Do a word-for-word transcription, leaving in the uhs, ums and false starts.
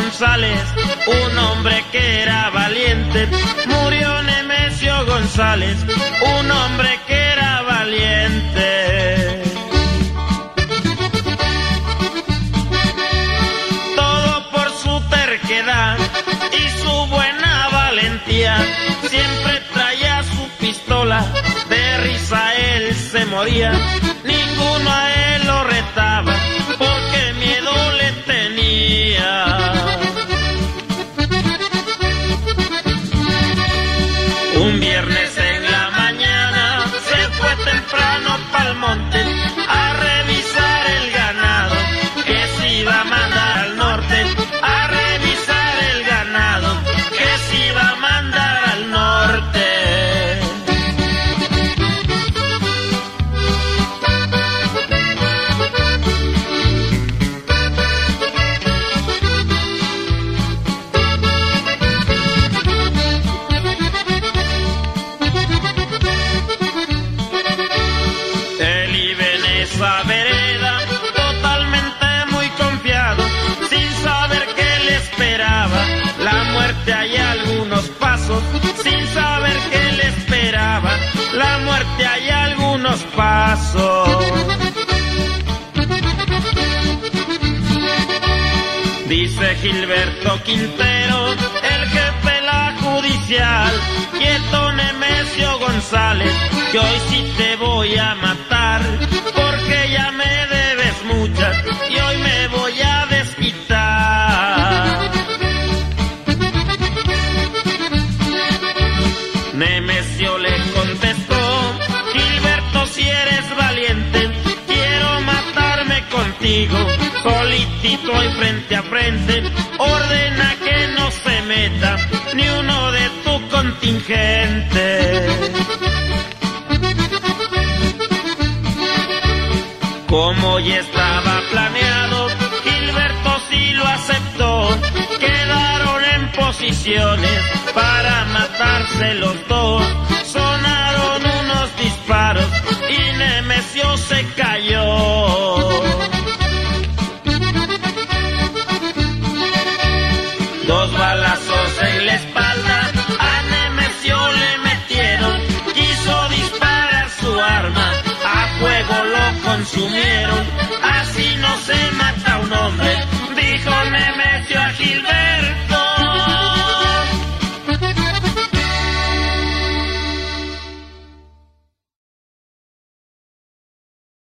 González, un hombre que era valiente. Murió Nemesio González, un hombre que era valiente. Todo por su terquedad y su buena valentía. Siempre traía su pistola, de risa él se moría. Ninguno a él lo retaba, porque miedo le tenía. Un viernes en la mañana se fue temprano pa'l monte a revisar el ganado que se iba a mandar al norte. A revisar el ganado que se iba a mandar al norte. Él iba en esa vereda totalmente muy confiado, sin saber qué le esperaba. La muerte hay algunos pasos, sin saber qué le esperaba. La muerte hay algunos pasos. Dice Gilberto Quintero, el jefe de la judicial, quieto Nemesio González, que hoy sí te voy a matar, porque ya me debes muchas y hoy me voy a desquitar. Nemesio le contestó, Gilberto, si eres valiente, quiero matarme contigo, solitito y frente a frente. Ordena que no se meta ni uno de tu contingente. Como ya estaba planeado, Gilberto sí lo aceptó. Quedaron en posiciones para matarse los dos. Sonaron unos disparos y Nemesio se cayó. Dos balazos en la espalda a Nemesio le metieron. Quiso disparar su arma, a fuego lo consumieron. Así no se mató